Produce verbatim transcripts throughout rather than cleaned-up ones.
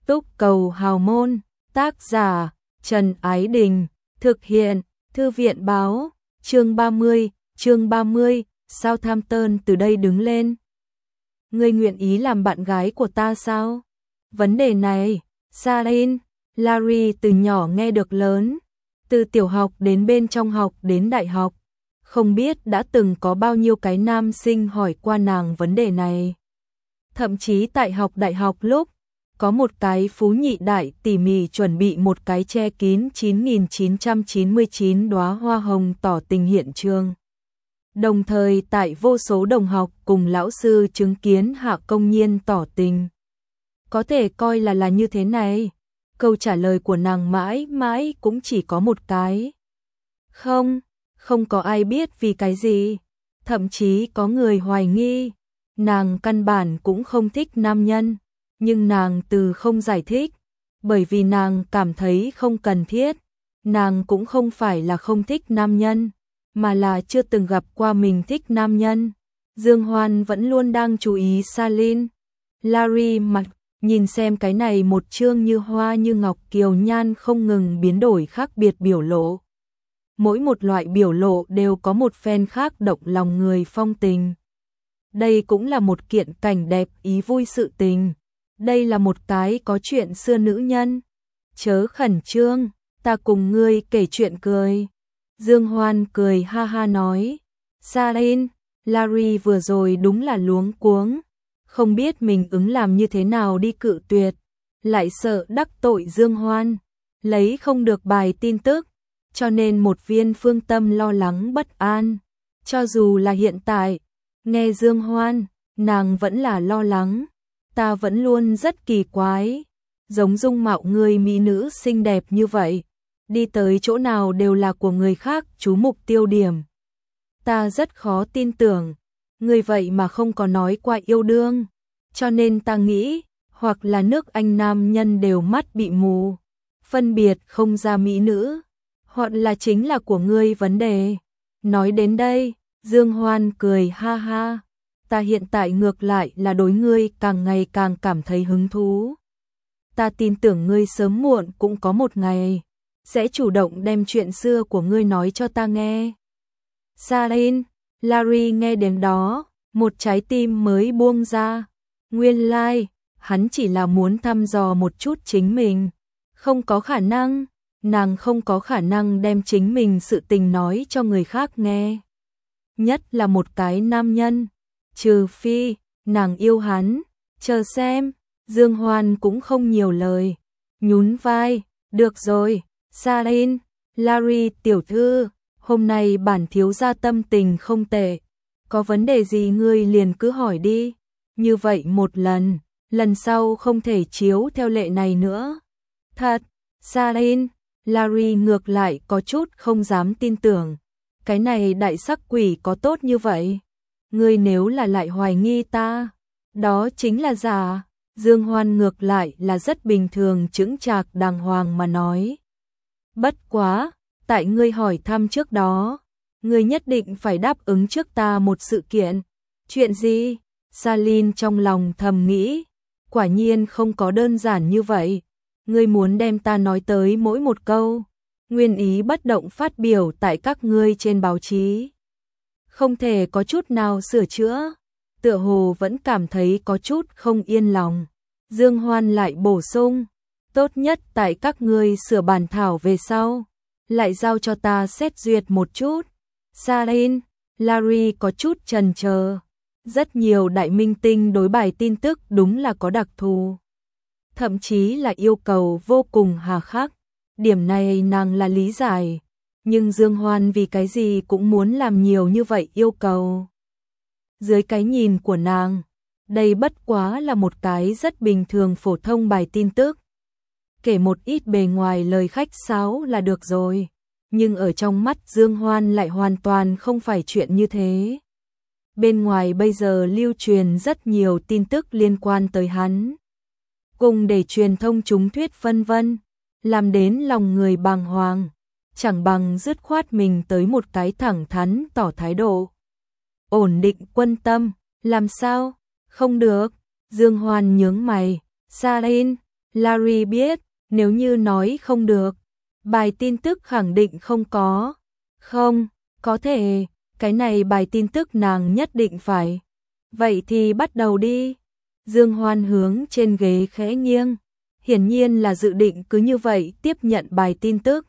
Túc Cầu Hào Môn, tác giả Trần Ái Đình, thực hiện Thư viện Báo, chương ba mươi, chương ba mươi, Southampton từ đây đứng lên. Ngươi nguyện ý làm bạn gái của ta sao? Vấn đề này, Sarin, Larry từ nhỏ nghe được lớn, từ tiểu học đến bên trong học đến đại học, không biết đã từng có bao nhiêu cái nam sinh hỏi qua nàng vấn đề này. Thậm chí tại học đại học lúc, có một cái phú nhị đại tỉ mỉ chuẩn bị một cái che kín chín nghìn chín trăm chín mươi chín đóa hoa hồng tỏ tình hiện trường. Đồng thời tại vô số đồng học cùng lão sư chứng kiến hạ công nhiên tỏ tình. Có thể coi là là như thế này. Câu trả lời của nàng mãi mãi cũng chỉ có một cái. Không, không có ai biết vì cái gì. Thậm chí có người hoài nghi. Nàng căn bản cũng không thích nam nhân. Nhưng nàng từ không giải thích. Bởi vì nàng cảm thấy không cần thiết. Nàng cũng không phải là không thích nam nhân, mà là chưa từng gặp qua mình thích nam nhân. Dương Hoan vẫn luôn đang chú ý Salin. Larry mặt, nhìn xem cái này một chương như hoa như ngọc kiều nhan không ngừng biến đổi khác biệt biểu lộ. Mỗi một loại biểu lộ đều có một phen khác động lòng người phong tình. Đây cũng là một kiện cảnh đẹp ý vui sự tình. Đây là một cái có chuyện xưa nữ nhân. Chớ khẩn trương, ta cùng ngươi kể chuyện cười. Dương Hoan cười ha ha nói. Sarin, Larry vừa rồi đúng là luống cuống. Không biết mình ứng làm như thế nào đi cự tuyệt. Lại sợ đắc tội Dương Hoan. Lấy không được bài tin tức. Cho nên một viên phương tâm lo lắng bất an. Cho dù là hiện tại, nghe Dương Hoan, nàng vẫn là lo lắng. Ta vẫn luôn rất kỳ quái. Giống dung mạo người mỹ nữ xinh đẹp như vậy. Đi tới chỗ nào đều là của người khác chú mục tiêu điểm. Ta rất khó tin tưởng. Người vậy mà không có nói qua yêu đương. Cho nên ta nghĩ, hoặc là nước Anh nam nhân đều mắt bị mù. Phân biệt không ra mỹ nữ. Hoặc là chính là của ngươi vấn đề. Nói đến đây, Dương Hoan cười ha ha. Ta hiện tại ngược lại là đối ngươi càng ngày càng cảm thấy hứng thú. Ta tin tưởng ngươi sớm muộn cũng có một ngày sẽ chủ động đem chuyện xưa của ngươi nói cho ta nghe. Sarin, Larry nghe đến đó, một trái tim mới buông ra. Nguyên lai, like, hắn chỉ là muốn thăm dò một chút chính mình. Không có khả năng, nàng không có khả năng đem chính mình sự tình nói cho người khác nghe. Nhất là một cái nam nhân. Trừ phi, nàng yêu hắn. Chờ xem, Dương Hoan cũng không nhiều lời. Nhún vai, được rồi. Sarin, Larry tiểu thư, hôm nay bản thiếu gia tâm tình không tệ. Có vấn đề gì ngươi liền cứ hỏi đi. Như vậy một lần, lần sau không thể chiếu theo lệ này nữa. Thật, Sarin, Larry ngược lại có chút không dám tin tưởng. Cái này đại sắc quỷ có tốt như vậy. Ngươi nếu là lại hoài nghi ta, đó chính là giả. Dương Hoan ngược lại là rất bình thường chững chạc đàng hoàng mà nói. Bất quá, tại ngươi hỏi thăm trước đó, ngươi nhất định phải đáp ứng trước ta một sự kiện. Chuyện gì? Salin trong lòng thầm nghĩ, quả nhiên không có đơn giản như vậy. Ngươi muốn đem ta nói tới mỗi một câu, nguyên ý bất động phát biểu tại các ngươi trên báo chí. Không thể có chút nào sửa chữa, tựa hồ vẫn cảm thấy có chút không yên lòng. Dương Hoan lại bổ sung, tốt nhất tại các ngươi sửa bản thảo về sau, lại giao cho ta xét duyệt một chút. Sarin, Larry có chút chần chờ. Rất nhiều đại minh tinh đối bài tin tức đúng là có đặc thù. Thậm chí là yêu cầu vô cùng hà khắc. Điểm này nàng là lý giải. Nhưng Dương Hoan vì cái gì cũng muốn làm nhiều như vậy yêu cầu. Dưới cái nhìn của nàng, đây bất quá là một cái rất bình thường phổ thông bài tin tức. Kể một ít bề ngoài lời khách sáo là được rồi. Nhưng ở trong mắt Dương Hoan lại hoàn toàn không phải chuyện như thế. Bên ngoài bây giờ lưu truyền rất nhiều tin tức liên quan tới hắn. Cùng để truyền thông chúng thuyết phân vân, làm đến lòng người bàng hoàng. Chẳng bằng dứt khoát mình tới một cái thẳng thắn tỏ thái độ. Ổn định quân tâm, làm sao? Không được. Dương Hoan nhướng mày. Sarin, Larry biết, nếu như nói không được, bài tin tức khẳng định không có. Không, có thể, cái này bài tin tức nàng nhất định phải. Vậy thì bắt đầu đi. Dương Hoan hướng trên ghế khẽ nghiêng, hiển nhiên là dự định cứ như vậy tiếp nhận bài tin tức.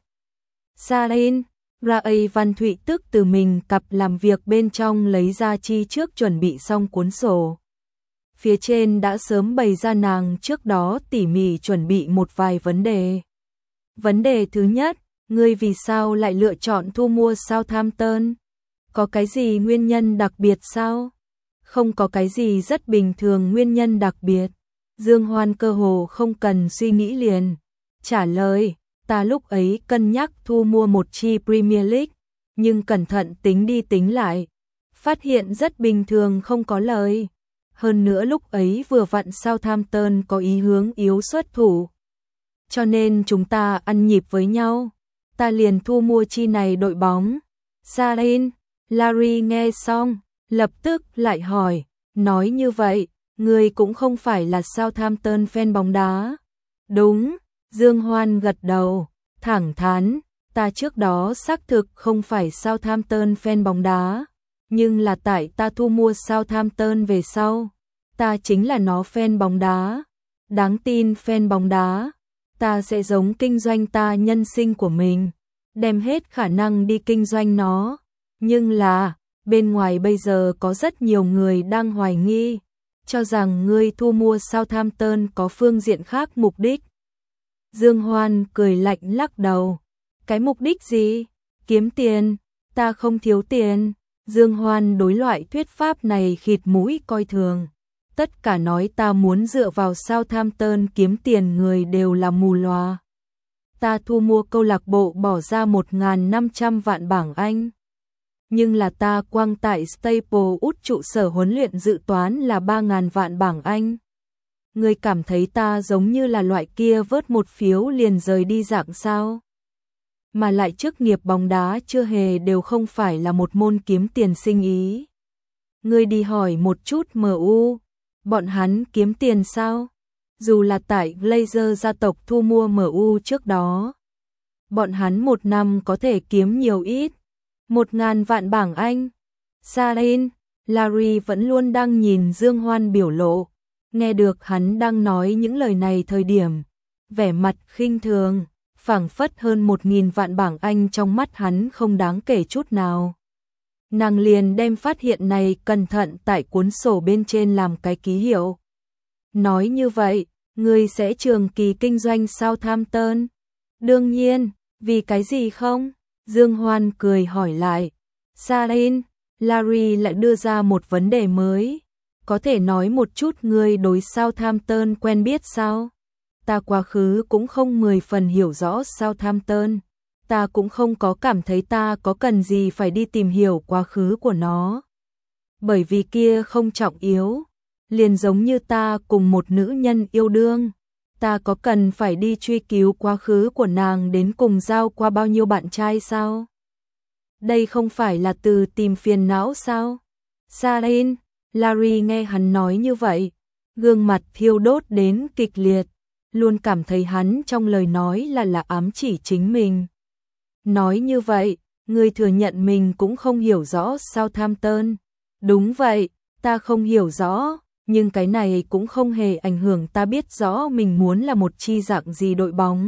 Sarin, Ray Văn Thụy tức từ mình cặp làm việc bên trong lấy ra chi trước chuẩn bị xong cuốn sổ. Phía trên đã sớm bày ra nàng trước đó tỉ mỉ chuẩn bị một vài vấn đề. Vấn đề thứ nhất, ngươi vì sao lại lựa chọn thu mua Southampton? Có cái gì nguyên nhân đặc biệt sao? Không có cái gì, rất bình thường nguyên nhân đặc biệt. Dương Hoan cơ hồ không cần suy nghĩ liền trả lời, ta lúc ấy cân nhắc thu mua một chi Premier League, nhưng cẩn thận tính đi tính lại, phát hiện rất bình thường không có lời. Hơn nữa lúc ấy vừa vặn Southampton có ý hướng yếu xuất thủ. Cho nên chúng ta ăn nhịp với nhau, ta liền thu mua chi này đội bóng. Sarin, Larry nghe xong, lập tức lại hỏi, nói như vậy, ngươi cũng không phải là Southampton fan bóng đá. Đúng, Dương Hoan gật đầu, thẳng thắn, ta trước đó xác thực không phải Southampton fan bóng đá, nhưng là tại ta thu mua Southampton về sau, ta chính là nó fan bóng đá. Đáng tin fan bóng đá, ta sẽ giống kinh doanh ta nhân sinh của mình, đem hết khả năng đi kinh doanh nó. Nhưng là, bên ngoài bây giờ có rất nhiều người đang hoài nghi, cho rằng ngươi thu mua Southampton có phương diện khác mục đích. Dương Hoan cười lạnh lắc đầu. Cái mục đích gì? Kiếm tiền, ta không thiếu tiền. Dương Hoan đối loại thuyết pháp này khịt mũi coi thường. Tất cả nói ta muốn dựa vào Southampton kiếm tiền người đều là mù loà. Ta thu mua câu lạc bộ bỏ ra một nghìn năm trăm vạn bảng Anh. Nhưng là ta quang tại Staple út trụ sở huấn luyện dự toán là ba nghìn vạn bảng Anh. Người cảm thấy ta giống như là loại kia vớt một phiếu liền rời đi dạng sao? Mà lại chức nghiệp bóng đá chưa hề đều không phải là một môn kiếm tiền sinh ý. Người đi hỏi một chút em u, bọn hắn kiếm tiền sao? Dù là tại Glazer gia tộc thu mua em u trước đó, bọn hắn một năm có thể kiếm nhiều ít. Một ngàn vạn bảng Anh. Sarin, Larry vẫn luôn đang nhìn Dương Hoan biểu lộ. Nghe được hắn đang nói những lời này thời điểm, vẻ mặt khinh thường, phảng phất hơn một nghìn vạn bảng Anh trong mắt hắn không đáng kể chút nào. Nàng liền đem phát hiện này cẩn thận tại cuốn sổ bên trên làm cái ký hiệu. Nói như vậy, ngươi sẽ trường kỳ kinh doanh Southampton? Đương nhiên, vì cái gì không? Dương Hoan cười hỏi lại. Sarin, Larry lại đưa ra một vấn đề mới. Có thể nói một chút ngươi đối Southampton quen biết sao? Ta quá khứ cũng không mười phần hiểu rõ Southampton. Ta cũng không có cảm thấy ta có cần gì phải đi tìm hiểu quá khứ của nó. Bởi vì kia không trọng yếu. Liền giống như ta cùng một nữ nhân yêu đương. Ta có cần phải đi truy cứu quá khứ của nàng đến cùng giao qua bao nhiêu bạn trai sao? Đây không phải là từ tìm phiền não sao? Sarin, Larry nghe hắn nói như vậy, gương mặt thiêu đốt đến kịch liệt, luôn cảm thấy hắn trong lời nói là là ám chỉ chính mình. Nói như vậy, ngươi thừa nhận mình cũng không hiểu rõ Southampton. Đúng vậy, ta không hiểu rõ. Nhưng cái này cũng không hề ảnh hưởng ta biết rõ mình muốn là một chi dạng gì đội bóng.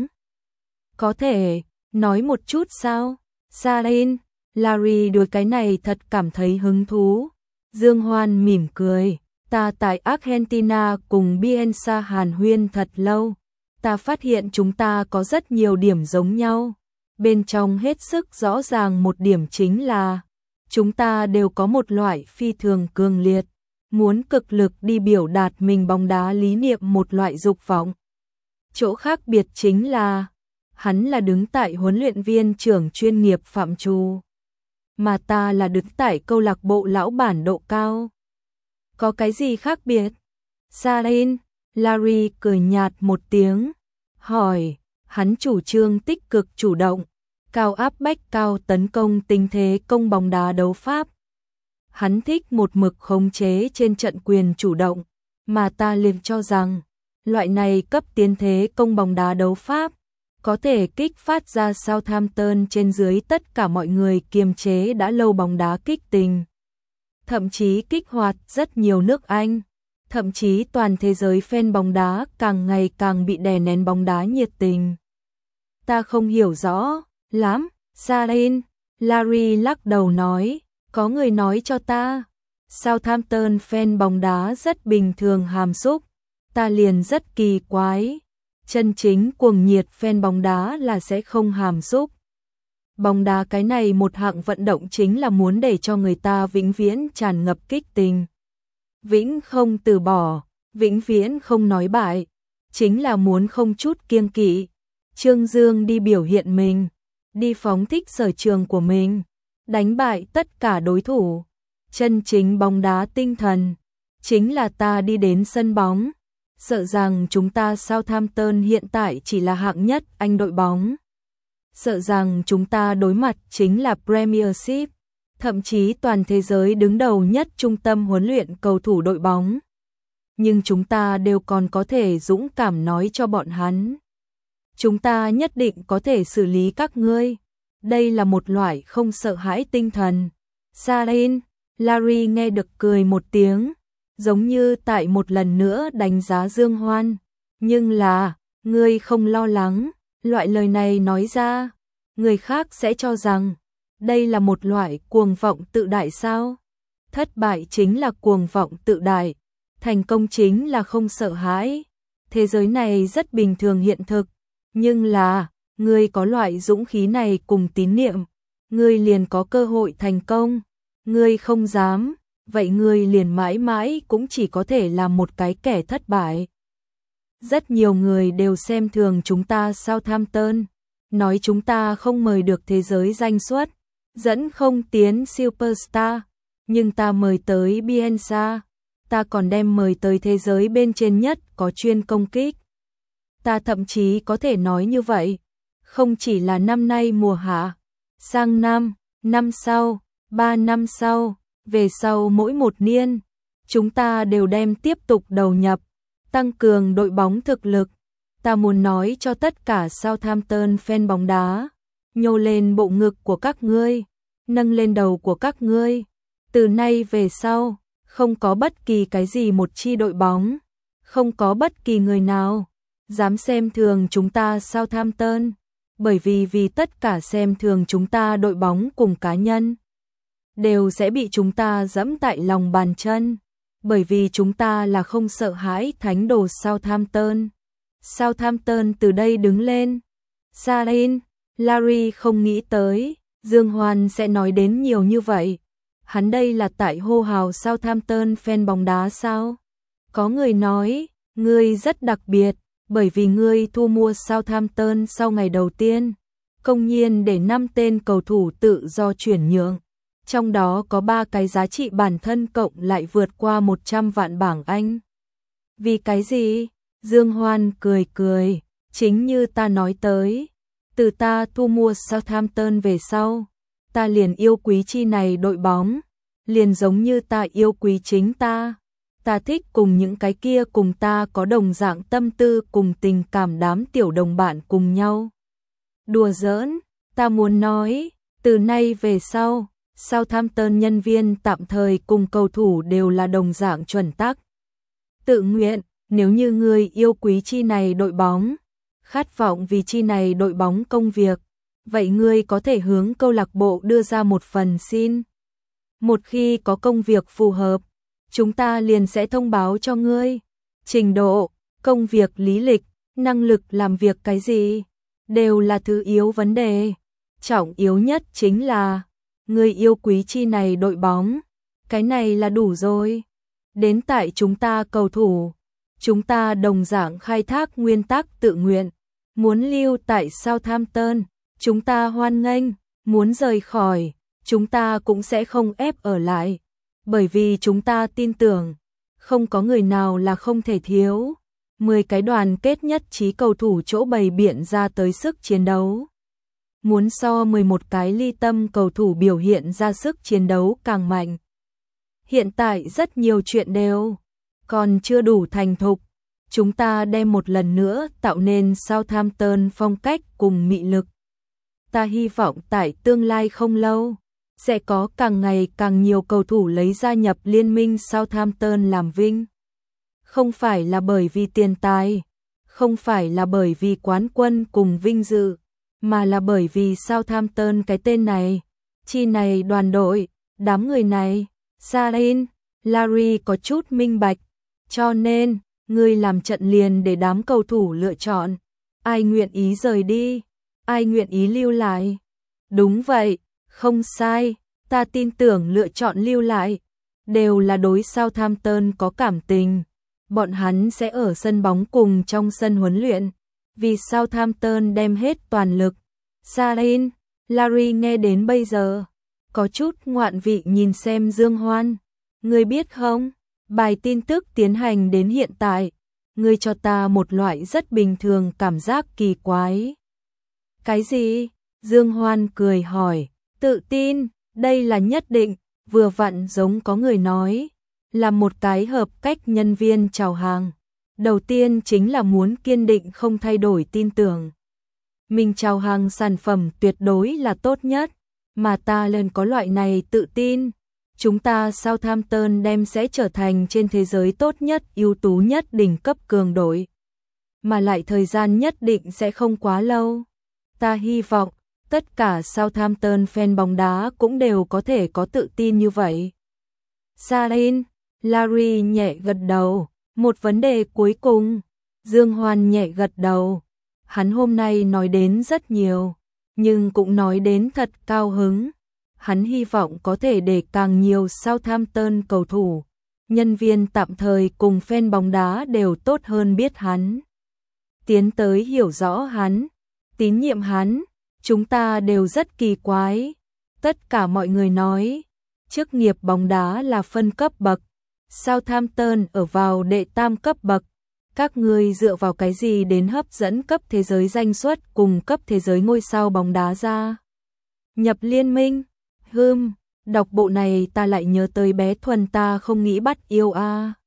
Có thể, nói một chút sao? Sarin, Larry đối cái này thật cảm thấy hứng thú. Dương Hoan mỉm cười, ta tại Argentina cùng Bielsa hàn huyên thật lâu. Ta phát hiện chúng ta có rất nhiều điểm giống nhau. Bên trong hết sức rõ ràng một điểm chính là chúng ta đều có một loại phi thường cường liệt, muốn cực lực đi biểu đạt mình bóng đá lý niệm một loại dục vọng. Chỗ khác biệt chính là, hắn là đứng tại huấn luyện viên trưởng chuyên nghiệp phạm trù, mà ta là đứng tại câu lạc bộ lão bản độ cao. Có cái gì khác biệt? Sarin, Larry cười nhạt một tiếng, hỏi, hắn chủ trương tích cực chủ động, cao áp bách cao tấn công tinh thế công bóng đá đấu pháp. Hắn thích một mực khống chế trên trận quyền chủ động, mà ta liền cho rằng, Loại này cấp tiến thế công bóng đá đấu pháp có thể kích phát ra Southampton trên dưới tất cả mọi người kiềm chế đã lâu bóng đá kích tình. Thậm chí kích hoạt rất nhiều nước Anh, thậm chí toàn thế giới fan bóng đá càng ngày càng bị đè nén bóng đá nhiệt tình. Ta không hiểu rõ lắm, Sarin, Larry lắc đầu nói, có người nói cho ta, Southampton fan bóng đá rất bình thường hàm xúc, ta liền rất kỳ quái, chân chính cuồng nhiệt fan bóng đá là sẽ không hàm xúc. Bóng đá cái này một hạng vận động chính là muốn để cho người ta vĩnh viễn tràn ngập kích tình. Vĩnh không từ bỏ, vĩnh viễn không nói bại, chính là muốn không chút kiêng kỵ. Trương Dương đi biểu hiện mình, đi phóng thích sở trường của mình, đánh bại tất cả đối thủ. Chân chính bóng đá tinh thần, chính là ta đi đến sân bóng. Sợ rằng chúng ta Southampton hiện tại chỉ là hạng nhất Anh đội bóng. Sợ rằng chúng ta đối mặt chính là Premiership, thậm chí toàn thế giới đứng đầu nhất trung tâm huấn luyện cầu thủ đội bóng. Nhưng chúng ta đều còn có thể dũng cảm nói cho bọn hắn. Chúng ta nhất định có thể xử lý các ngươi. Đây là một loại không sợ hãi tinh thần. Sarin, Larry nghe được cười một tiếng, giống như tại một lần nữa đánh giá Dương Hoan. Nhưng là, ngươi không lo lắng, loại lời này nói ra, người khác sẽ cho rằng, đây là một loại cuồng vọng tự đại sao? Thất bại chính là cuồng vọng tự đại, thành công chính là không sợ hãi. Thế giới này rất bình thường hiện thực, nhưng là, ngươi có loại dũng khí này cùng tín niệm, ngươi liền có cơ hội thành công. Ngươi không dám, vậy ngươi liền mãi mãi cũng chỉ có thể là một cái kẻ thất bại. Rất nhiều người đều xem thường chúng ta Southampton, nói chúng ta không mời được thế giới danh suất, dẫn không tiến Superstar, nhưng ta mời tới Bielsa, ta còn đem mời tới thế giới bên trên nhất có chuyên công kích. Ta thậm chí có thể nói như vậy, không chỉ là năm nay mùa hạ, sang năm, năm sau, ba năm sau, về sau mỗi một niên, chúng ta đều đem tiếp tục đầu nhập, tăng cường đội bóng thực lực. Ta muốn nói cho tất cả Southampton fan bóng đá, nhô lên bộ ngực của các ngươi, nâng lên đầu của các ngươi. Từ nay về sau, không có bất kỳ cái gì một chi đội bóng, không có bất kỳ người nào dám xem thường chúng ta Southampton, bởi vì vì tất cả xem thường chúng ta đội bóng cùng cá nhân đều sẽ bị chúng ta giẫm tại lòng bàn chân, bởi vì chúng ta là không sợ hãi thánh đồ Southampton. Southampton từ đây đứng lên. Sarin, Larry không nghĩ tới, Dương Hoan sẽ nói đến nhiều như vậy. Hắn đây là tại hô hào Southampton fan bóng đá sao? Có người nói, ngươi rất đặc biệt, bởi vì ngươi thu mua Southampton sau ngày đầu tiên, công nhiên để năm tên cầu thủ tự do chuyển nhượng. Trong đó có ba cái giá trị bản thân cộng lại vượt qua một trăm vạn bảng Anh. Vì cái gì? Dương Hoan cười cười, chính như ta nói tới, từ ta thu mua Southampton về sau, ta liền yêu quý chi này đội bóng, liền giống như ta yêu quý chính ta. Ta thích cùng những cái kia cùng ta có đồng dạng tâm tư cùng tình cảm đám tiểu đồng bạn cùng nhau. Đùa giỡn, ta muốn nói, từ nay về sau, Southampton nhân viên tạm thời cùng cầu thủ đều là đồng dạng chuẩn tắc. Tự nguyện, nếu như ngươi yêu quý chi này đội bóng, khát vọng vì chi này đội bóng công việc, vậy ngươi có thể hướng câu lạc bộ đưa ra một phần xin. Một khi có công việc phù hợp, chúng ta liền sẽ thông báo cho ngươi. Trình độ, công việc lý lịch, năng lực làm việc cái gì, đều là thứ yếu vấn đề. Trọng yếu nhất chính là ngươi yêu quý chi này đội bóng, cái này là đủ rồi. Đến tại chúng ta cầu thủ, chúng ta đồng dạng khai thác nguyên tắc tự nguyện, muốn lưu tại Southampton, chúng ta hoan nghênh, muốn rời khỏi, chúng ta cũng sẽ không ép ở lại, bởi vì chúng ta tin tưởng, không có người nào là không thể thiếu. mười cái đoàn kết nhất trí cầu thủ chỗ bày biện ra tới sức chiến đấu. Muốn so mười một cái ly tâm cầu thủ biểu hiện ra sức chiến đấu càng mạnh. Hiện tại rất nhiều chuyện đều còn chưa đủ thành thục, chúng ta đem một lần nữa tạo nên Southampton phong cách cùng mị lực. Ta hy vọng tại tương lai không lâu, sẽ có càng ngày càng nhiều cầu thủ lấy gia nhập liên minh Southampton làm vinh. Không phải là bởi vì tiền tài, không phải là bởi vì quán quân cùng vinh dự, mà là bởi vì Southampton cái tên này, chi này đoàn đội, đám người này. Sarin, Larry có chút minh bạch, cho nên, ngươi làm trận liền để đám cầu thủ lựa chọn, ai nguyện ý rời đi, ai nguyện ý lưu lại. Đúng vậy, không sai, ta tin tưởng lựa chọn lưu lại, đều là đối Southampton có cảm tình. Bọn hắn sẽ ở sân bóng cùng trong sân huấn luyện, vì Southampton đem hết toàn lực. Sarin, Larry nghe đến bây giờ, có chút ngoạn vị nhìn xem Dương Hoan. Ngươi biết không, bài tin tức tiến hành đến hiện tại, ngươi cho ta một loại rất bình thường cảm giác kỳ quái. Cái gì? Dương Hoan cười hỏi, tự tin, đây là nhất định, vừa vặn giống có người nói, là một cái hợp cách nhân viên chào hàng. Đầu tiên chính là muốn kiên định không thay đổi tin tưởng. Mình chào hàng sản phẩm tuyệt đối là tốt nhất, mà ta lần có loại này tự tin. Chúng ta Southampton đem sẽ trở thành trên thế giới tốt nhất, ưu tú nhất đỉnh cấp cường đội. Mà lại thời gian nhất định sẽ không quá lâu. Ta hy vọng, tất cả Southampton fan bóng đá cũng đều có thể có tự tin như vậy. Sarin, Larry nhẹ gật đầu, một vấn đề cuối cùng. Dương Hoan nhẹ gật đầu. Hắn hôm nay nói đến rất nhiều, nhưng cũng nói đến thật cao hứng. Hắn hy vọng có thể để càng nhiều Southampton cầu thủ, nhân viên tạm thời cùng fan bóng đá đều tốt hơn biết hắn. Tiến tới hiểu rõ hắn, tín nhiệm hắn, chúng ta đều rất kỳ quái. Tất cả mọi người nói, chức nghiệp bóng đá là phân cấp bậc, Southampton ở vào đệ tam cấp bậc. Các ngươi dựa vào cái gì đến hấp dẫn cấp thế giới danh suất cùng cấp thế giới ngôi sao bóng đá ra? Nhập liên minh? Hừm, đọc bộ này ta lại nhớ tới bé Thuần ta không nghĩ bắt yêu a. À.